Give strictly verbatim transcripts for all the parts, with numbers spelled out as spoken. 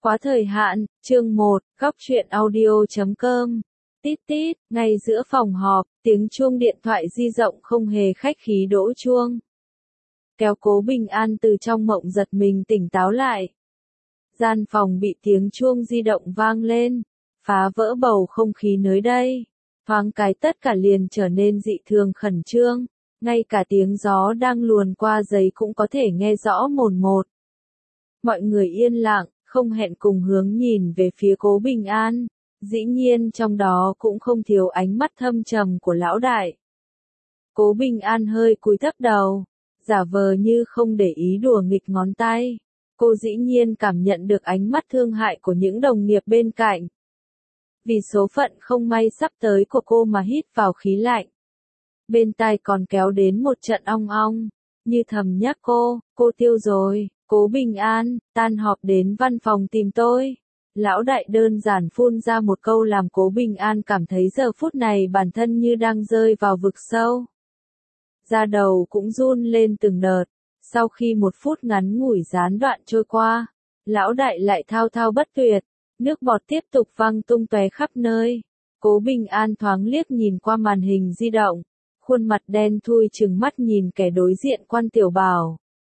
Quá thời hạn, chương một, góc truyện audio chấm com. Tít tít, ngay giữa phòng họp, tiếng chuông điện thoại di động không hề khách khí đổ chuông. Kéo Cố Bình An từ trong mộng giật mình tỉnh táo lại. Gian phòng bị tiếng chuông di động vang lên, phá vỡ bầu không khí nơi đây. Thoáng cái tất cả liền trở nên dị thường khẩn trương, ngay cả tiếng gió đang luồn qua giấy cũng có thể nghe rõ mồn một. Mọi người yên lặng, không hẹn cùng hướng nhìn về phía Cố Bình An, dĩ nhiên trong đó cũng không thiếu ánh mắt thâm trầm của lão đại. Cố Bình An hơi cúi thấp đầu, giả vờ như không để ý đùa nghịch ngón tay. Cô dĩ nhiên cảm nhận được ánh mắt thương hại của những đồng nghiệp bên cạnh. Vì số phận không may sắp tới của cô mà hít vào khí lạnh. Bên tai còn kéo đến một trận ong ong, như thầm nhắc cô, cô tiêu rồi. Cố Bình An, tan họp đến văn phòng tìm tôi. Lão đại đơn giản phun ra một câu làm Cố Bình An cảm thấy giờ phút này bản thân như đang rơi vào vực sâu. Da đầu cũng run lên từng đợt. Sau khi một phút ngắn ngủi gián đoạn trôi qua, lão đại lại thao thao bất tuyệt, nước bọt tiếp tục văng tung tóe khắp nơi. Cố Bình An thoáng liếc nhìn qua màn hình di động, khuôn mặt đen thui trừng mắt nhìn kẻ đối diện Quan Tiểu Bảo.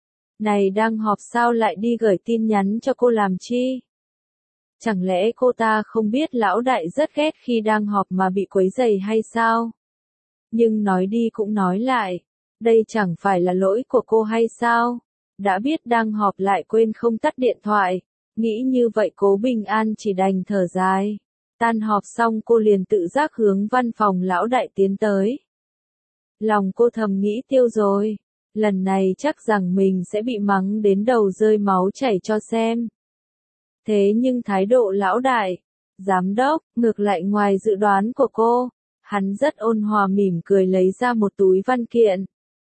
Này đang họp sao lại đi gửi tin nhắn cho cô làm chi? Chẳng lẽ cô ta không biết lão đại rất ghét khi đang họp mà bị quấy rầy hay sao? Nhưng nói đi cũng nói lại, đây chẳng phải là lỗi của cô hay sao? Đã biết đang họp lại quên không tắt điện thoại, nghĩ như vậy Cố Bình An chỉ đành thở dài. Tan họp xong cô liền tự giác hướng văn phòng lão đại tiến tới. Lòng cô thầm nghĩ tiêu rồi. Lần này chắc rằng mình sẽ bị mắng đến đầu rơi máu chảy cho xem. Thế nhưng thái độ lão đại, giám đốc, ngược lại ngoài dự đoán của cô, hắn rất ôn hòa mỉm cười lấy ra một túi văn kiện.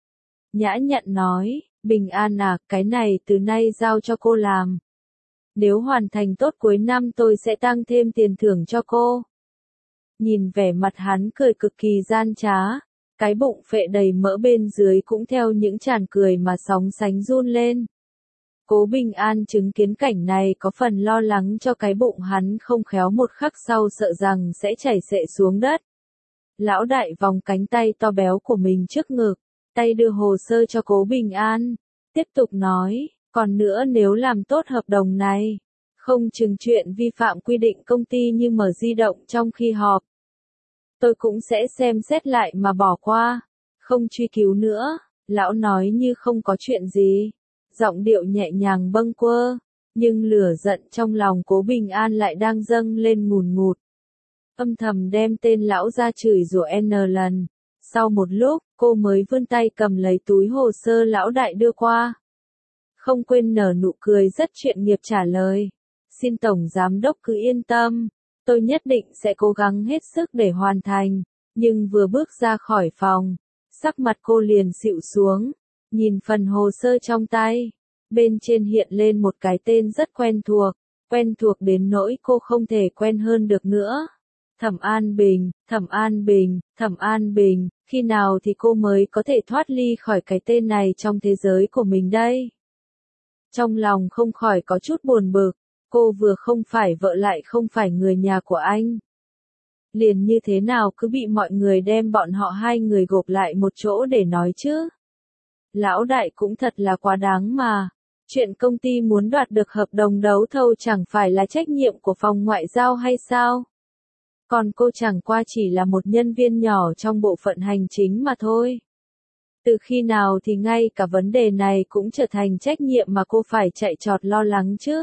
Nhã nhặn nói, Bình An à, cái này từ nay giao cho cô làm. Nếu hoàn thành tốt cuối năm tôi sẽ tăng thêm tiền thưởng cho cô. Nhìn vẻ mặt hắn cười cực kỳ gian trá. Cái bụng phệ đầy mỡ bên dưới cũng theo những tràn cười mà sóng sánh run lên. Cố Bình An chứng kiến cảnh này có phần lo lắng cho cái bụng hắn không khéo một khắc sau sợ rằng sẽ chảy xệ xuống đất. Lão đại vòng cánh tay to béo của mình trước ngực, tay đưa hồ sơ cho Cố Bình An, tiếp tục nói, còn nữa nếu làm tốt hợp đồng này, không chừng chuyện vi phạm quy định công ty như mở di động trong khi họp. Tôi cũng sẽ xem xét lại mà bỏ qua, không truy cứu nữa, lão nói như không có chuyện gì, giọng điệu nhẹ nhàng bâng quơ, nhưng lửa giận trong lòng Cố Bình An lại đang dâng lên ngùn ngụt. Âm thầm đem tên lão ra chửi rủa n lần, sau một lúc, cô mới vươn tay cầm lấy túi hồ sơ lão đại đưa qua. Không quên nở nụ cười rất chuyên nghiệp trả lời, xin Tổng Giám Đốc cứ yên tâm. Tôi nhất định sẽ cố gắng hết sức để hoàn thành, nhưng vừa bước ra khỏi phòng, sắc mặt cô liền xịu xuống, nhìn phần hồ sơ trong tay, bên trên hiện lên một cái tên rất quen thuộc, quen thuộc đến nỗi cô không thể quen hơn được nữa. Thẩm An Bình, Thẩm An Bình, Thẩm An Bình, khi nào thì cô mới có thể thoát ly khỏi cái tên này trong thế giới của mình đây? Trong lòng không khỏi có chút buồn bực. Cô vừa không phải vợ lại không phải người nhà của anh. Liền như thế nào cứ bị mọi người đem bọn họ hai người gộp lại một chỗ để nói chứ. Lão đại cũng thật là quá đáng mà. Chuyện công ty muốn đoạt được hợp đồng đấu thầu chẳng phải là trách nhiệm của phòng ngoại giao hay sao? Còn cô chẳng qua chỉ là một nhân viên nhỏ trong bộ phận hành chính mà thôi. Từ khi nào thì ngay cả vấn đề này cũng trở thành trách nhiệm mà cô phải chạy trọt lo lắng chứ?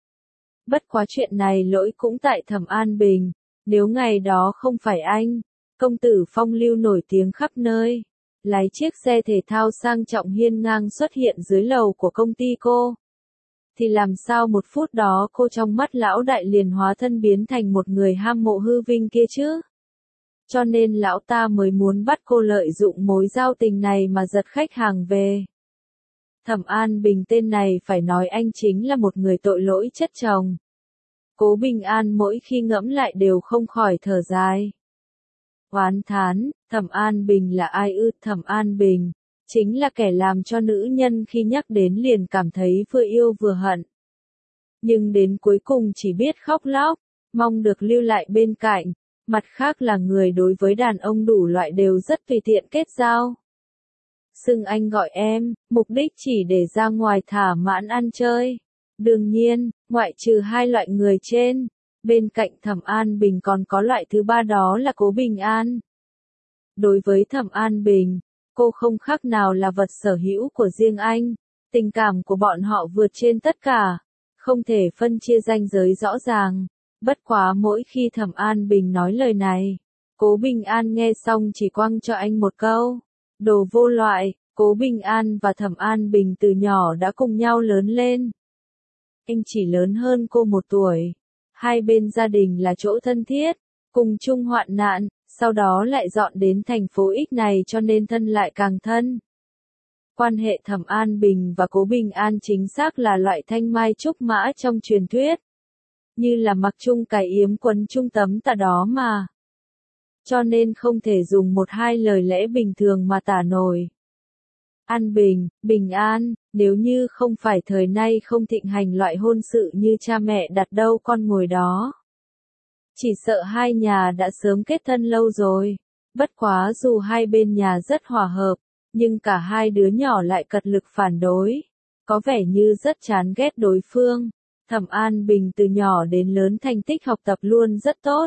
Bất quá chuyện này lỗi cũng tại Thẩm An Bình, nếu ngày đó không phải anh, công tử phong lưu nổi tiếng khắp nơi, lái chiếc xe thể thao sang trọng hiên ngang xuất hiện dưới lầu của công ty cô, thì làm sao một phút đó cô trong mắt lão đại liền hóa thân biến thành một người ham mộ hư vinh kia chứ? Cho nên lão ta mới muốn bắt cô lợi dụng mối giao tình này mà giật khách hàng về. Thẩm An Bình tên này phải nói anh chính là một người tội lỗi chất chồng. Cố Bình An mỗi khi ngẫm lại đều không khỏi thở dài. Oán thán, Thẩm An Bình là ai ư? Thẩm An Bình, chính là kẻ làm cho nữ nhân khi nhắc đến liền cảm thấy vừa yêu vừa hận. Nhưng đến cuối cùng chỉ biết khóc lóc, mong được lưu lại bên cạnh. Mặt khác là người đối với đàn ông đủ loại đều rất tùy tiện kết giao. Xưng anh gọi em, mục đích chỉ để ra ngoài thả mãn ăn chơi. Đương nhiên, ngoại trừ hai loại người trên, bên cạnh Thẩm An Bình còn có loại thứ ba, đó là Cố Bình An. Đối với Thẩm An Bình, cô không khác nào là vật sở hữu của riêng anh, tình cảm của bọn họ vượt trên tất cả, không thể phân chia ranh giới rõ ràng. Bất quá mỗi khi Thẩm An Bình nói lời này, Cố Bình An nghe xong chỉ quăng cho anh một câu: đồ vô loại. Cố Bình An và Thẩm An Bình từ nhỏ đã cùng nhau lớn lên. Anh chỉ lớn hơn cô một tuổi. Hai bên gia đình là chỗ thân thiết, cùng chung hoạn nạn, sau đó lại dọn đến thành phố X này cho nên thân lại càng thân. Quan hệ Thẩm An Bình và Cố Bình An chính xác là loại thanh mai trúc mã trong truyền thuyết. Như là mặc chung cái yếm quấn chung tấm tà đó mà. Cho nên không thể dùng một hai lời lẽ bình thường mà tả nổi. An Bình, Bình An, nếu như không phải thời nay không thịnh hành loại hôn sự như cha mẹ đặt đâu con ngồi đó. Chỉ sợ hai nhà đã sớm kết thân lâu rồi. Bất quá dù hai bên nhà rất hòa hợp, nhưng cả hai đứa nhỏ lại cật lực phản đối. Có vẻ như rất chán ghét đối phương. Thẩm An Bình từ nhỏ đến lớn thành tích học tập luôn rất tốt.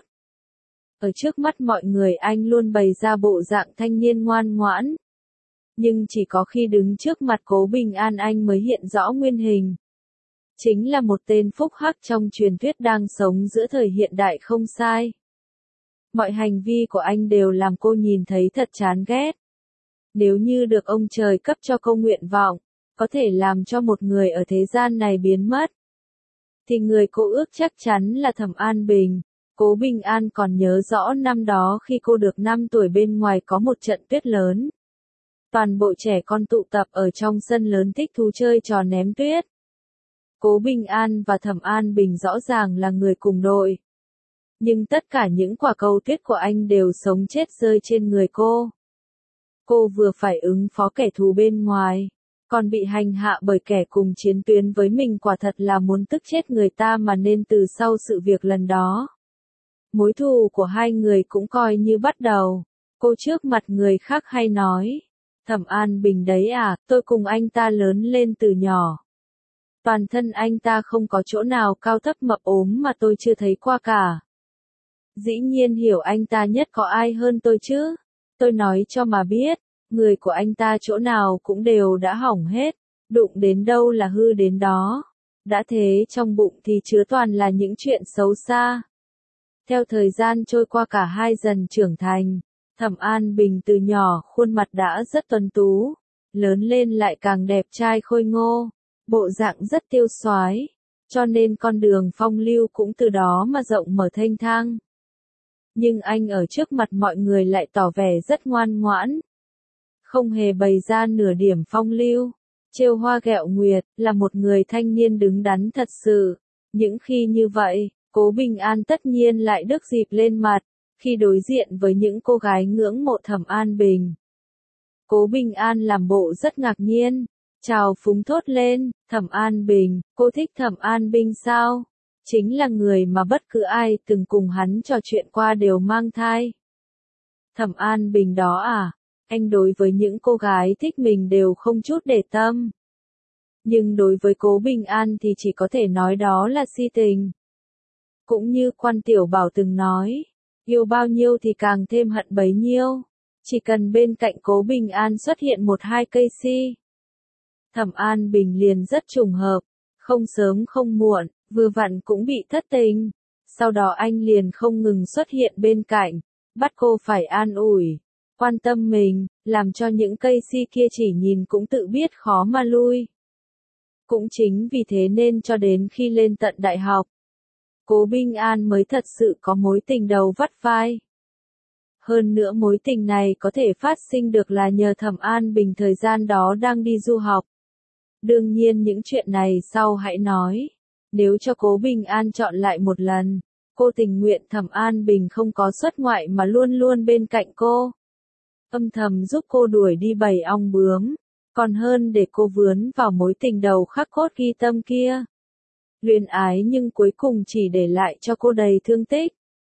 Ở trước mắt mọi người anh luôn bày ra bộ dạng thanh niên ngoan ngoãn. Nhưng chỉ có khi đứng trước mặt Cố Bình An anh mới hiện rõ nguyên hình. Chính là một tên phúc hắc trong truyền thuyết đang sống giữa thời hiện đại không sai. Mọi hành vi của anh đều làm cô nhìn thấy thật chán ghét. Nếu như được ông trời cấp cho cô nguyện vọng, có thể làm cho một người ở thế gian này biến mất, thì người cô ước chắc chắn là Thẩm An Bình. Cố Bình An còn nhớ rõ năm đó khi cô được năm tuổi bên ngoài có một trận tuyết lớn. Toàn bộ trẻ con tụ tập ở trong sân lớn thích thú chơi trò ném tuyết. Cố Bình An và Thẩm An Bình rõ ràng là người cùng đội. Nhưng tất cả những quả cầu tuyết của anh đều sống chết rơi trên người cô. Cô vừa phải ứng phó kẻ thù bên ngoài, còn bị hành hạ bởi kẻ cùng chiến tuyến với mình, quả thật là muốn tức chết người ta mà. Nên từ sau sự việc lần đó, mối thù của hai người cũng coi như bắt đầu. Cô trước mặt người khác hay nói: Thẩm An Bình đấy à, tôi cùng anh ta lớn lên từ nhỏ. Toàn thân anh ta không có chỗ nào cao thấp mập ốm mà tôi chưa thấy qua cả. Dĩ nhiên hiểu anh ta nhất có ai hơn tôi chứ. Tôi nói cho mà biết, người của anh ta chỗ nào cũng đều đã hỏng hết, đụng đến đâu là hư đến đó. Đã thế trong bụng thì chứa toàn là những chuyện xấu xa. Theo thời gian trôi qua cả hai dần trưởng thành, Thẩm An Bình từ nhỏ khuôn mặt đã rất tuấn tú, lớn lên lại càng đẹp trai khôi ngô, bộ dạng rất tiêu xoái, cho nên con đường phong lưu cũng từ đó mà rộng mở thênh thang. Nhưng anh ở trước mặt mọi người lại tỏ vẻ rất ngoan ngoãn, không hề bày ra nửa điểm phong lưu, trêu hoa ghẹo nguyệt, là một người thanh niên đứng đắn thật sự. Những khi như vậy, Cố Bình An tất nhiên lại đước dịp lên mặt, khi đối diện với những cô gái ngưỡng mộ Thẩm An Bình. Cố Bình An làm bộ rất ngạc nhiên, chào phúng thốt lên: Thẩm An Bình, cô thích Thẩm An Bình sao? Chính là người mà bất cứ ai từng cùng hắn trò chuyện qua đều mang thai. Thẩm An Bình đó à? Anh đối với những cô gái thích mình đều không chút để tâm. Nhưng đối với Cố Bình An thì chỉ có thể nói đó là si tình. Cũng như Quan Tiểu Bảo từng nói, yêu bao nhiêu thì càng thêm hận bấy nhiêu. Chỉ cần bên cạnh Cố Bình An xuất hiện một hai cây si, Thẩm An Bình liền rất trùng hợp, không sớm không muộn, vừa vặn cũng bị thất tình. Sau đó anh liền không ngừng xuất hiện bên cạnh, bắt cô phải an ủi, quan tâm mình, làm cho những cây si kia chỉ nhìn cũng tự biết khó mà lui. Cũng chính vì thế nên cho đến khi lên tận đại học, Cố Bình An mới thật sự có mối tình đầu vắt vai. Hơn nữa mối tình này có thể phát sinh được là nhờ Thẩm An Bình thời gian đó đang đi du học. Đương nhiên những chuyện này sau hãy nói. Nếu cho Cố Bình An chọn lại một lần, cô tình nguyện Thẩm An Bình không có xuất ngoại mà luôn luôn bên cạnh cô, âm thầm giúp cô đuổi đi bầy ong bướm, còn hơn để cô vướng vào mối tình đầu khắc cốt ghi tâm kia. luyến ái nhưng cuối cùng chỉ để lại cho cô đầy thương tích.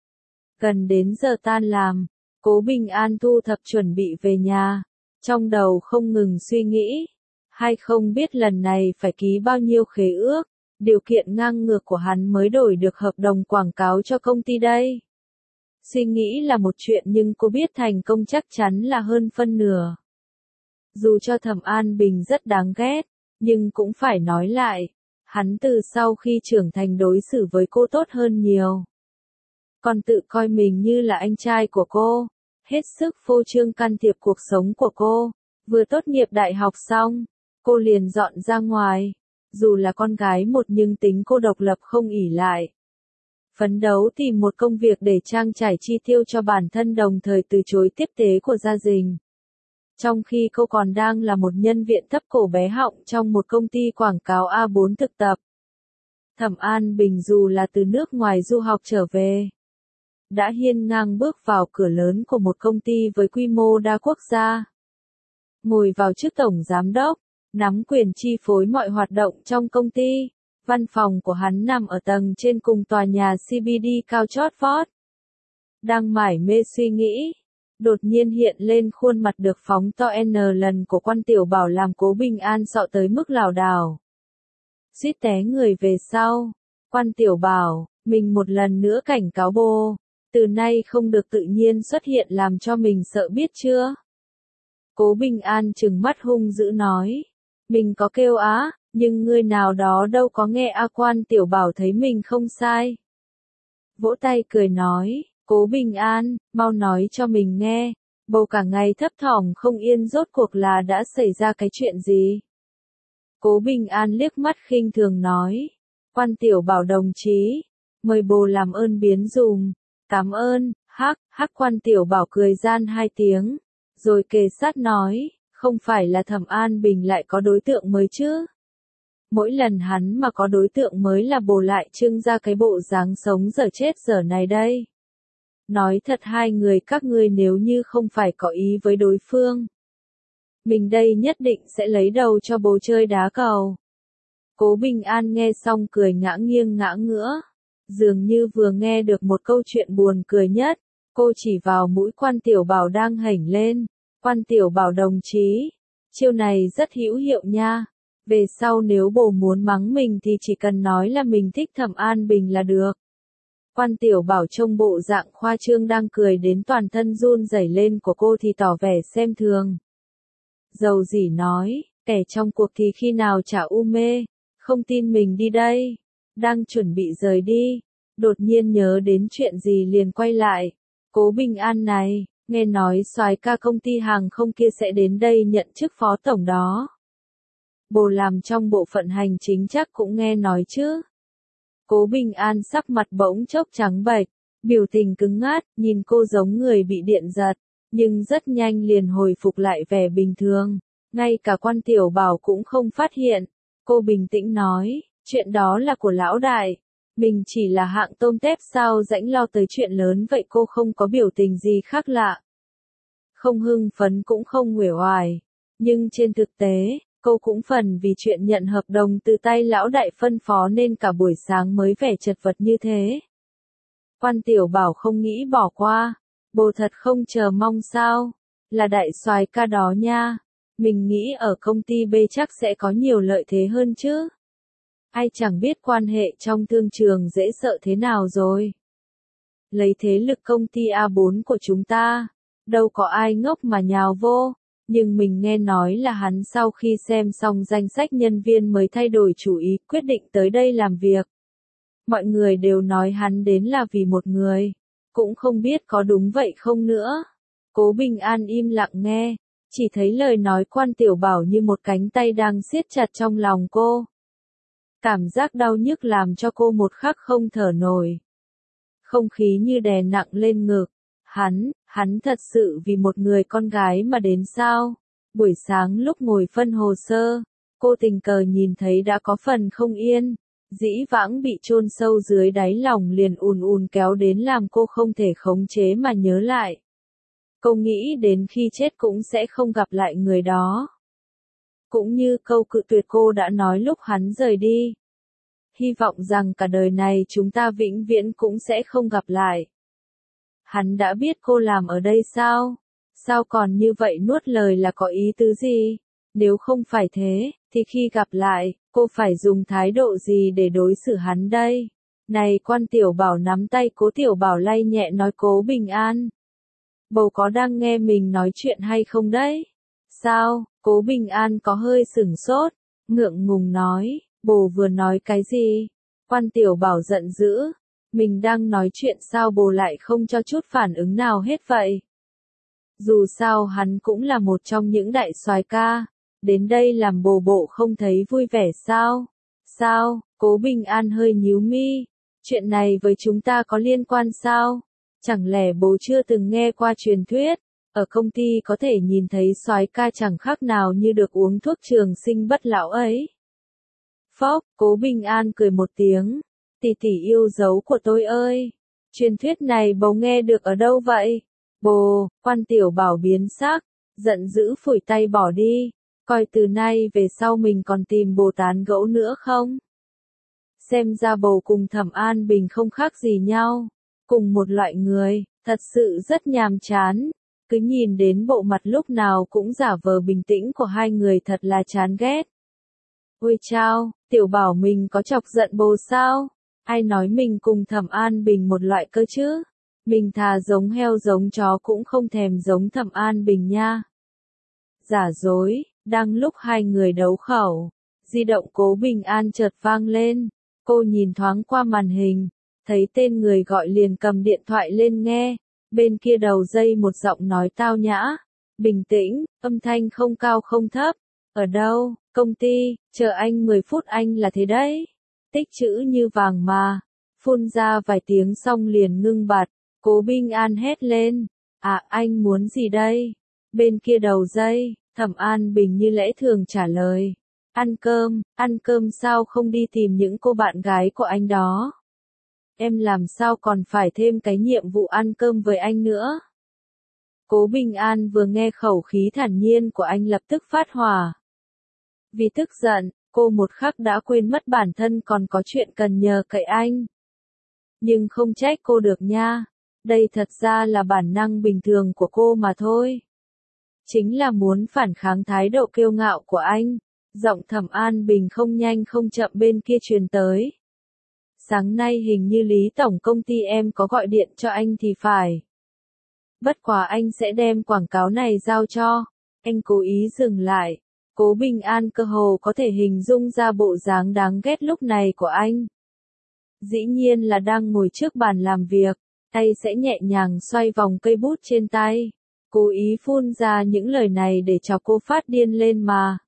Gần đến giờ tan làm, Cố Bình An thu thập chuẩn bị về nhà, trong đầu không ngừng suy nghĩ, hay không biết lần này phải ký bao nhiêu khế ước, điều kiện ngang ngược của hắn mới đổi được hợp đồng quảng cáo cho công ty đây. Suy nghĩ là một chuyện nhưng cô biết thành công chắc chắn là hơn phân nửa. Dù cho Thẩm An Bình rất đáng ghét, nhưng cũng phải nói lại, hắn từ sau khi trưởng thành đối xử với cô tốt hơn nhiều. Còn tự coi mình như là anh trai của cô, hết sức phô trương can thiệp cuộc sống của cô. Vừa tốt nghiệp đại học xong, cô liền dọn ra ngoài, dù là con gái một nhưng tính cô độc lập không ỷ lại. Phấn đấu tìm một công việc để trang trải chi tiêu cho bản thân đồng thời từ chối tiếp tế của gia đình. Trong khi cô còn đang là một nhân viên thấp cổ bé họng trong một công ty quảng cáo A bốn thực tập. Thẩm An Bình dù là từ nước ngoài du học trở về, đã hiên ngang bước vào cửa lớn của một công ty với quy mô đa quốc gia. Ngồi vào chức tổng giám đốc, nắm quyền chi phối mọi hoạt động trong công ty. Văn phòng của hắn nằm ở tầng trên cùng tòa nhà xê bê đê cao chót vót. Đang mải mê suy nghĩ, đột nhiên hiện lên khuôn mặt được phóng to N lần của Quan Tiểu Bảo làm Cố Bình An sợ tới mức lảo đảo. Suýt té người về sau. Quan Tiểu Bảo, mình một lần nữa cảnh cáo bồ, từ nay không được tự nhiên xuất hiện làm cho mình sợ biết chưa? Cố Bình An trừng mắt hung dữ nói, mình có kêu á, nhưng người nào đó đâu có nghe A. Quan Tiểu Bảo thấy mình không sai. Vỗ tay cười nói, Cố Bình An, mau nói cho mình nghe, bầu cả ngày thấp thỏm không yên rốt cuộc là đã xảy ra cái chuyện gì? Cố Bình An liếc mắt khinh thường nói, Quan Tiểu Bảo đồng chí, mời bồ làm ơn biến dùm, cảm ơn, hắc, hắc. Quan Tiểu Bảo cười gian hai tiếng, rồi kề sát nói, không phải là Thẩm An Bình lại có đối tượng mới chứ? Mỗi lần hắn mà có đối tượng mới là bồ lại trưng ra cái bộ dáng sống dở chết dở này đây. Nói thật hai người các ngươi nếu như không phải có ý với đối phương, mình đây nhất định sẽ lấy đầu cho bồ chơi đá cầu. Cố Bình An nghe xong cười ngã nghiêng ngã ngửa, dường như vừa nghe được một câu chuyện buồn cười nhất. Cô chỉ vào mũi Quan Tiểu Bảo đang hểnh lên, Quan Tiểu Bảo đồng chí, chiêu này rất hữu hiệu nha. Về sau nếu bồ muốn mắng mình thì chỉ cần nói là mình thích Thẩm An Bình là được. Quan Tiểu Bảo trông bộ dạng khoa trương đang cười đến toàn thân run rẩy lên của cô thì tỏ vẻ xem thường. Dầu dỉ nói, kẻ trong cuộc thì khi nào chả u mê, không tin mình đi đây. Đang chuẩn bị rời đi, đột nhiên nhớ đến chuyện gì liền quay lại. Cố Bình An này, nghe nói soái ca công ty hàng không kia sẽ đến đây nhận chức phó tổng đó. Bồ làm trong bộ phận hành chính chắc cũng nghe nói chứ. Cố Bình An sắc mặt bỗng chốc trắng bệch, biểu tình cứng ngắt, nhìn cô giống người bị điện giật, nhưng rất nhanh liền hồi phục lại vẻ bình thường. Ngay cả Quan Tiểu Bảo cũng không phát hiện. Cô bình tĩnh nói, chuyện đó là của lão đại. Mình chỉ là hạng tôm tép sao rãnh lo tới chuyện lớn vậy. Cô không có biểu tình gì khác lạ. Không hưng phấn cũng không uể oải. Nhưng trên thực tế, cô cũng phần vì chuyện nhận hợp đồng từ tay lão đại phân phó nên cả buổi sáng mới vẻ chật vật như thế. Quan Tiểu Bảo không nghĩ bỏ qua. Bồ thật không chờ mong sao? Là đại soái ca đó nha. Mình nghĩ ở công ty B chắc sẽ có nhiều lợi thế hơn chứ. Ai chẳng biết quan hệ trong thương trường dễ sợ thế nào rồi. Lấy thế lực công ty A bốn của chúng ta, đâu có ai ngốc mà nhào vô. Nhưng mình nghe nói là hắn sau khi xem xong danh sách nhân viên mới thay đổi chủ ý, quyết định tới đây làm việc. Mọi người đều nói hắn đến là vì một người. Cũng không biết có đúng vậy không nữa. Cố Bình An im lặng nghe, chỉ thấy lời nói Quan Tiểu Bảo như một cánh tay đang siết chặt trong lòng cô. Cảm giác đau nhức làm cho cô một khắc không thở nổi. Không khí như đè nặng lên ngực. Hắn, hắn thật sự vì một người con gái mà đến sao? Buổi sáng lúc ngồi phân hồ sơ, cô tình cờ nhìn thấy đã có phần không yên. Dĩ vãng bị chôn sâu dưới đáy lòng liền ùn ùn kéo đến làm cô không thể khống chế mà nhớ lại. Cô nghĩ đến khi chết cũng sẽ không gặp lại người đó. Cũng như câu cự tuyệt cô đã nói lúc hắn rời đi. hy vọng rằng cả đời này chúng ta vĩnh viễn cũng sẽ không gặp lại. Hắn đã biết cô làm ở đây sao? Sao còn như vậy nuốt lời là có ý tứ gì? Nếu không phải thế, thì khi gặp lại, cô phải dùng thái độ gì để đối xử hắn đây? Này Quan Tiểu Bảo nắm tay Cố Tiểu Bảo lay nhẹ nói Cố Bình An. Bồ có đang nghe mình nói chuyện hay không đấy? Sao? Cố Bình An có hơi sửng sốt, ngượng ngùng nói, bồ vừa nói cái gì? Quan Tiểu Bảo giận dữ, mình đang nói chuyện sao bồ lại không cho chút phản ứng nào hết vậy? Dù sao hắn cũng là một trong những đại soái ca, đến đây làm bồ bộ không thấy vui vẻ sao? Sao? Cố Bình An hơi nhíu mi, chuyện này với chúng ta có liên quan sao? Chẳng lẽ bố chưa từng nghe qua truyền thuyết, ở công ty có thể nhìn thấy soái ca chẳng khác nào như được uống thuốc trường sinh bất lão ấy? Phốc, Cố Bình An cười một tiếng, tỷ tỷ yêu dấu của tôi ơi, truyền thuyết này bố nghe được ở đâu vậy? Bồ, Quan Tiểu Bảo biến sắc, giận dữ phủi tay bỏ đi, coi từ nay về sau mình còn tìm bồ tán gẫu nữa không? Xem ra bồ cùng Thẩm An Bình không khác gì nhau, cùng một loại người, thật sự rất nhàm chán, cứ nhìn đến bộ mặt lúc nào cũng giả vờ bình tĩnh của hai người thật là chán ghét. Ôi chao, Tiểu Bảo mình có chọc giận bồ sao? Ai nói mình cùng Thẩm An Bình một loại cơ chứ? Mình thà giống heo giống chó cũng không thèm giống Thẩm An Bình nha. Giả dối, đang lúc hai người đấu khẩu, di động Cố Bình An chợt vang lên, cô nhìn thoáng qua màn hình, thấy tên người gọi liền cầm điện thoại lên nghe, bên kia đầu dây một giọng nói tao nhã, bình tĩnh, âm thanh không cao không thấp. Ở đâu? Công ty, chờ anh mười phút anh là thế đấy. Tích chữ như vàng mà. Phun ra vài tiếng xong liền ngưng bặt. Cố Bình An hét lên. À anh muốn gì đây? Bên kia đầu dây, Thẩm An Bình như lẽ thường trả lời. Ăn cơm, ăn cơm sao không đi tìm những cô bạn gái của anh đó? Em làm sao còn phải thêm cái nhiệm vụ ăn cơm với anh nữa? Cố Bình An vừa nghe khẩu khí thản nhiên của anh lập tức phát hỏa. Vì tức giận, cô một khắc đã quên mất bản thân còn có chuyện cần nhờ cậy anh. Nhưng không trách cô được nha, đây thật ra là bản năng bình thường của cô mà thôi. Chính là muốn phản kháng thái độ kiêu ngạo của anh. Giọng Thẩm An Bình không nhanh không chậm bên kia truyền tới. Sáng nay hình như Lý Tổng công ty em có gọi điện cho anh thì phải. Bất quá anh sẽ đem quảng cáo này giao cho. Anh cố ý dừng lại. Cố Bình An cơ hồ có thể hình dung ra bộ dáng đáng ghét lúc này của anh. Dĩ nhiên là đang ngồi trước bàn làm việc, tay sẽ nhẹ nhàng xoay vòng cây bút trên tay. Cố ý phun ra những lời này để cho cô phát điên lên mà.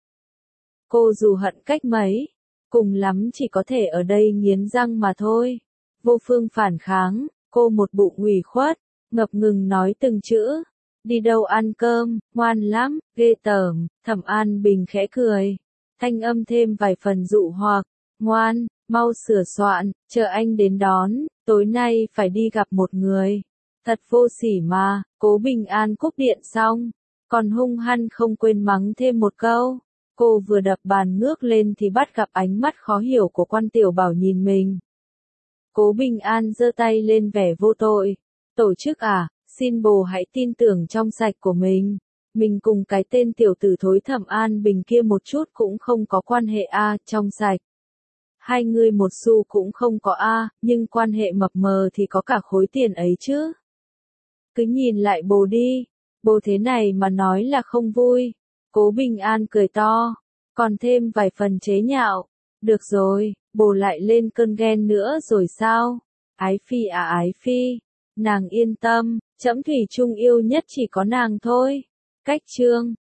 Cô dù hận cách mấy, cùng lắm chỉ có thể ở đây nghiến răng mà thôi. Vô phương phản kháng, cô một bụng ủy khuất, ngập ngừng nói từng chữ. Đi đâu ăn cơm, ngoan lắm, ghê tởm. Thẩm An Bình khẽ cười. Thanh âm thêm vài phần dụ hoặc. Ngoan, mau sửa soạn, chờ anh đến đón, tối nay phải đi gặp một người. Thật vô sỉ mà. Cố Bình An cúp điện xong, còn hung hăng không quên mắng thêm một câu. Cô vừa đập bàn ngước lên thì bắt gặp ánh mắt khó hiểu của Quan Tiểu Bảo nhìn mình. Cố Bình An giơ tay lên vẻ vô tội. Tổ chức à, xin bồ hãy tin tưởng trong sạch của mình. Mình cùng cái tên tiểu tử thối Thẩm An Bình kia một chút cũng không có quan hệ a, trong sạch. Hai người một xu cũng không có a, nhưng quan hệ mập mờ thì có cả khối tiền ấy chứ. Cứ nhìn lại bồ đi, bồ thế này mà nói là không vui. Cố Bình An cười to, còn thêm vài phần chế nhạo. Được rồi, bồ lại lên cơn ghen nữa rồi sao? Ái Phi à Ái Phi, nàng yên tâm, trẫm thủy chung yêu nhất chỉ có nàng thôi. Cách chương